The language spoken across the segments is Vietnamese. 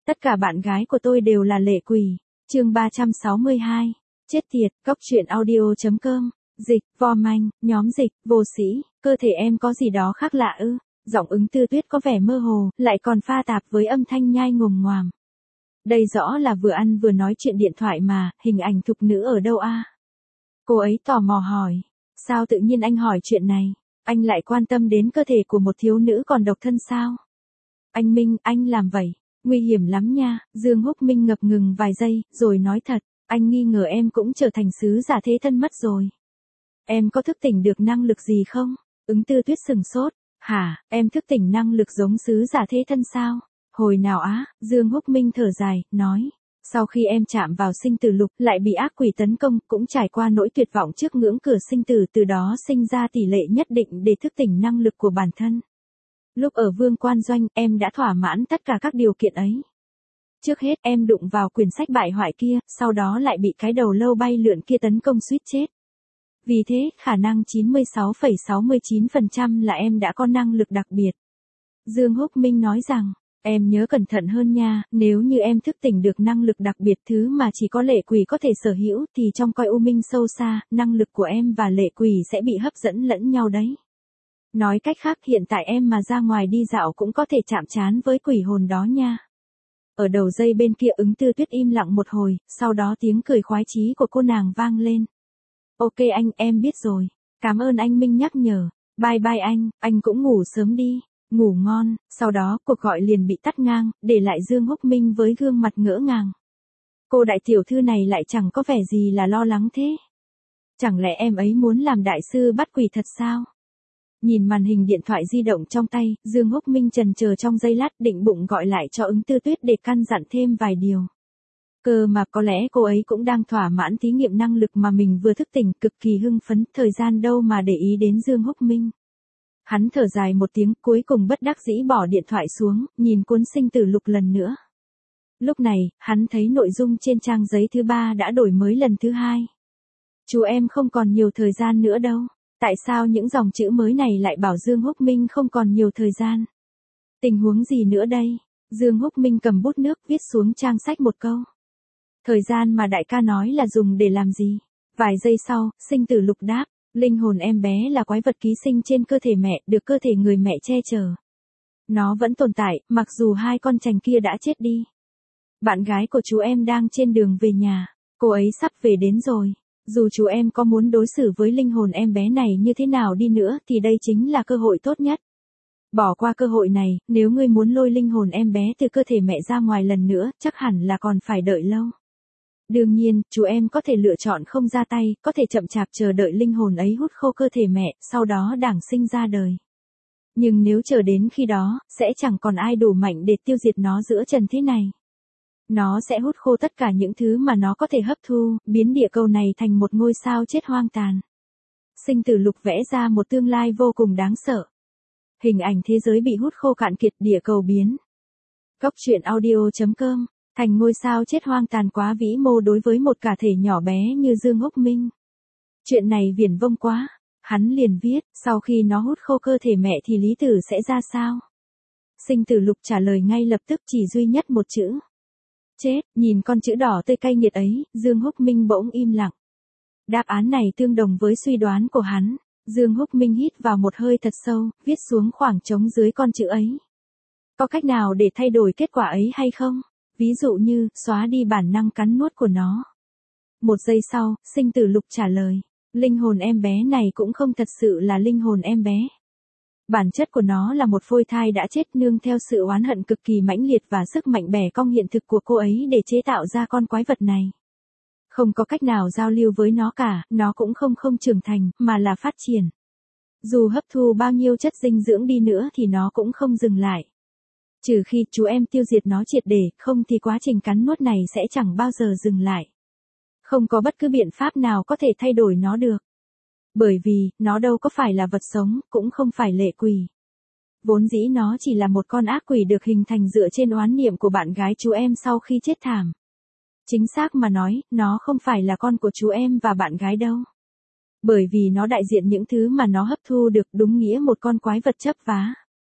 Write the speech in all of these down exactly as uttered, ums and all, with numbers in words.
Tất cả bạn gái của tôi đều là lệ quỷ. Chương ba trăm sáu mươi hai. Chết tiệt, cóc truyện audio chấm com. Dịch, vo manh, nhóm dịch, vô sĩ, cơ thể em có gì đó khác lạ ư? Giọng Ứng Tư Tuyết có vẻ mơ hồ, lại còn pha tạp với âm thanh nhai ngồm ngoàm. Đây rõ là vừa ăn vừa nói chuyện điện thoại mà, hình ảnh thục nữ ở đâu a? Cô ấy tò mò hỏi. Sao tự nhiên anh hỏi chuyện này? Anh lại quan tâm đến cơ thể của một thiếu nữ còn độc thân sao? Anh Minh, anh làm vậy, nguy hiểm lắm nha. Dương Húc Minh ngập ngừng vài giây, rồi nói thật, anh nghi ngờ em cũng trở thành sứ giả thế thân mất rồi. Em có thức tỉnh được năng lực gì không? Ứng Tư Tuyết sừng sốt. Hả, em thức tỉnh năng lực giống sứ giả thế thân sao? Hồi nào á? Dương Húc Minh thở dài, nói. Sau khi em chạm vào sinh tử lục, lại bị ác quỷ tấn công, cũng trải qua nỗi tuyệt vọng trước ngưỡng cửa sinh tử, từ đó sinh ra tỷ lệ nhất định để thức tỉnh năng lực của bản thân. Lúc ở Vương Quan Doanh, em đã thỏa mãn tất cả các điều kiện ấy. Trước hết, em đụng vào quyển sách bại hoại kia, sau đó lại bị cái đầu lâu bay lượn kia tấn công suýt chết. Vì thế, khả năng chín mươi sáu phẩy sáu mươi chín phần trăm là em đã có năng lực đặc biệt. Dương Húc Minh nói rằng, em nhớ cẩn thận hơn nha, nếu như em thức tỉnh được năng lực đặc biệt thứ mà chỉ có lệ quỷ có thể sở hữu thì trong coi u minh sâu xa, năng lực của em và lệ quỷ sẽ bị hấp dẫn lẫn nhau đấy. Nói cách khác, hiện tại em mà ra ngoài đi dạo cũng có thể chạm trán với quỷ hồn đó nha. Ở đầu dây bên kia Ứng Tư Tuyết im lặng một hồi, sau đó tiếng cười khoái chí của cô nàng vang lên. Ok anh, em biết rồi. Cảm ơn anh Minh nhắc nhở. Bye bye anh, anh cũng ngủ sớm đi. Ngủ ngon. Sau đó cuộc gọi liền bị tắt ngang, để lại Dương Húc Minh với gương mặt ngỡ ngàng. Cô đại tiểu thư này lại chẳng có vẻ gì là lo lắng thế. Chẳng lẽ em ấy muốn làm đại sư bắt quỷ thật sao? Nhìn màn hình điện thoại di động trong tay, Dương Húc Minh chần chờ trong giây lát, định bụng gọi lại cho Ứng Tư Tuyết để căn dặn thêm vài điều. Cơ mà có lẽ cô ấy cũng đang thỏa mãn thí nghiệm năng lực mà mình vừa thức tỉnh, cực kỳ hưng phấn, thời gian đâu mà để ý đến Dương Húc Minh. Hắn thở dài một tiếng, cuối cùng bất đắc dĩ bỏ điện thoại xuống, nhìn cuốn sinh tử lục lần nữa. Lúc này, hắn thấy nội dung trên trang giấy thứ ba đã đổi mới lần thứ hai. Chú em không còn nhiều thời gian nữa đâu. Tại sao những dòng chữ mới này lại bảo Dương Húc Minh không còn nhiều thời gian? Tình huống gì nữa đây? Dương Húc Minh cầm bút nước viết xuống trang sách một câu. Thời gian mà đại ca nói là dùng để làm gì? Vài giây sau, sinh tử lục đáp, linh hồn em bé là quái vật ký sinh trên cơ thể mẹ, được cơ thể người mẹ che chở. Nó vẫn tồn tại, mặc dù hai con trành kia đã chết đi. Bạn gái của chú em đang trên đường về nhà, cô ấy sắp về đến rồi. Dù chú em có muốn đối xử với linh hồn em bé này như thế nào đi nữa thì đây chính là cơ hội tốt nhất. Bỏ qua cơ hội này, nếu ngươi muốn lôi linh hồn em bé từ cơ thể mẹ ra ngoài lần nữa, chắc hẳn là còn phải đợi lâu. Đương nhiên, chú em có thể lựa chọn không ra tay, có thể chậm chạp chờ đợi linh hồn ấy hút khô cơ thể mẹ, sau đó đản sinh ra đời. Nhưng nếu chờ đến khi đó, sẽ chẳng còn ai đủ mạnh để tiêu diệt nó giữa trần thế này. Nó sẽ hút khô tất cả những thứ mà nó có thể hấp thu, biến địa cầu này thành một ngôi sao chết hoang tàn. Sinh tử lục vẽ ra một tương lai vô cùng đáng sợ. Hình ảnh thế giới bị hút khô cạn kiệt, địa cầu biến. Cóc truyện audio chấm com. Thành ngôi sao chết hoang tàn quá vĩ mô đối với một cả thể nhỏ bé như Dương Húc Minh. Chuyện này viển vông quá. Hắn liền viết, sau khi nó hút khô cơ thể mẹ thì lý tử sẽ ra sao? Sinh tử lục trả lời ngay lập tức, chỉ duy nhất một chữ. Chết. Nhìn con chữ đỏ tươi cay nghiệt ấy, Dương Húc Minh bỗng im lặng. Đáp án này tương đồng với suy đoán của hắn. Dương Húc Minh hít vào một hơi thật sâu, viết xuống khoảng trống dưới con chữ ấy. Có cách nào để thay đổi kết quả ấy hay không? Ví dụ như, xóa đi bản năng cắn nuốt của nó. Một giây sau, sinh tử lục trả lời. Linh hồn em bé này cũng không thật sự là linh hồn em bé. Bản chất của nó là một phôi thai đã chết nương theo sự oán hận cực kỳ mãnh liệt và sức mạnh bẻ cong hiện thực của cô ấy để chế tạo ra con quái vật này. Không có cách nào giao lưu với nó cả, nó cũng không không trưởng thành, mà là phát triển. Dù hấp thu bao nhiêu chất dinh dưỡng đi nữa thì nó cũng không dừng lại. Trừ khi chú em tiêu diệt nó triệt để, không thì quá trình cắn nuốt này sẽ chẳng bao giờ dừng lại. Không có bất cứ biện pháp nào có thể thay đổi nó được. Bởi vì, nó đâu có phải là vật sống, cũng không phải lệ quỷ. Vốn dĩ nó chỉ là một con ác quỷ được hình thành dựa trên oán niệm của bạn gái chú em sau khi chết thảm. Chính xác mà nói, nó không phải là con của chú em và bạn gái đâu. Bởi vì nó đại diện những thứ mà nó hấp thu được, đúng nghĩa một con quái vật chấp vá.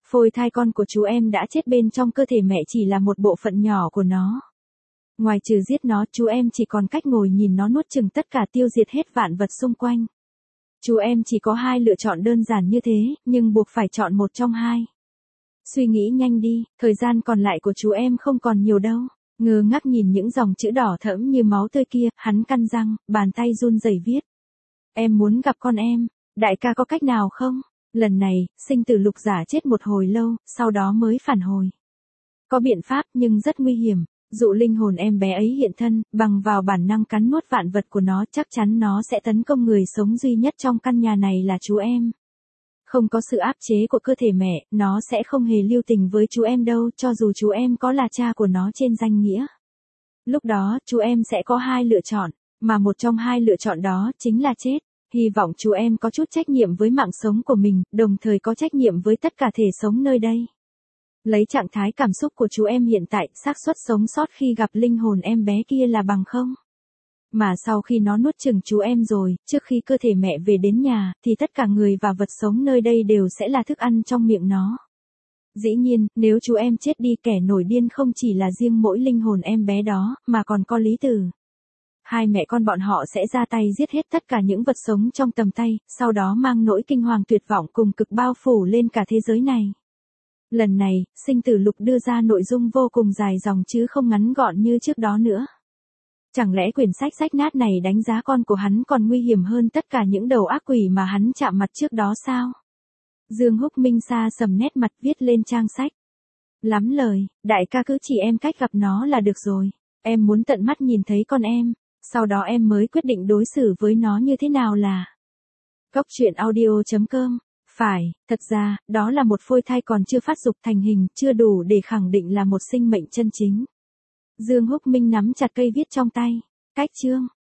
Phôi thai con của chú em đã chết bên trong cơ thể mẹ chỉ là một bộ phận nhỏ của nó. Ngoài trừ giết nó, chú em chỉ còn cách ngồi nhìn nó nuốt chửng tất cả, tiêu diệt hết vạn vật xung quanh. Chú em chỉ có hai lựa chọn đơn giản như thế, nhưng buộc phải chọn một trong hai. Suy nghĩ nhanh đi, thời gian còn lại của chú em không còn nhiều đâu. Ngơ ngác nhìn những dòng chữ đỏ thẫm như máu tươi kia, hắn căn răng, bàn tay run rẩy viết. Em muốn gặp con em, đại ca có cách nào không? Lần này, sinh tử lục giả chết một hồi lâu, sau đó mới phản hồi. Có biện pháp nhưng rất nguy hiểm, dụ linh hồn em bé ấy hiện thân, bằng vào bản năng cắn nuốt vạn vật của nó, chắc chắn nó sẽ tấn công người sống duy nhất trong căn nhà này là chú em. Không có sự áp chế của cơ thể mẹ, nó sẽ không hề lưu tình với chú em đâu, cho dù chú em có là cha của nó trên danh nghĩa. Lúc đó, chú em sẽ có hai lựa chọn, mà một trong hai lựa chọn đó chính là chết. Hy vọng chú em có chút trách nhiệm với mạng sống của mình, đồng thời có trách nhiệm với tất cả thể sống nơi đây. Lấy trạng thái cảm xúc của chú em hiện tại, xác suất sống sót khi gặp linh hồn em bé kia là bằng không. Mà sau khi nó nuốt chửng chú em rồi, trước khi cơ thể mẹ về đến nhà, thì tất cả người và vật sống nơi đây đều sẽ là thức ăn trong miệng nó. Dĩ nhiên, nếu chú em chết đi, kẻ nổi điên không chỉ là riêng mỗi linh hồn em bé đó, mà còn có Lý Tử. Hai mẹ con bọn họ sẽ ra tay giết hết tất cả những vật sống trong tầm tay, sau đó mang nỗi kinh hoàng tuyệt vọng cùng cực bao phủ lên cả thế giới này. Lần này, sinh tử lục đưa ra nội dung vô cùng dài dòng chứ không ngắn gọn như trước đó nữa. Chẳng lẽ quyển sách rách nát này đánh giá con của hắn còn nguy hiểm hơn tất cả những đầu ác quỷ mà hắn chạm mặt trước đó sao? Dương Húc Minh xa sầm nét mặt viết lên trang sách. Lắm lời, đại ca cứ chỉ em cách gặp nó là được rồi. Em muốn tận mắt nhìn thấy con em, sau đó em mới quyết định đối xử với nó như thế nào là. Cốc truyện audio chấm com. Phải, thật ra, đó là một phôi thai còn chưa phát dục thành hình, chưa đủ để khẳng định là một sinh mệnh chân chính. Dương Húc Minh nắm chặt cây viết trong tay. Cách chương.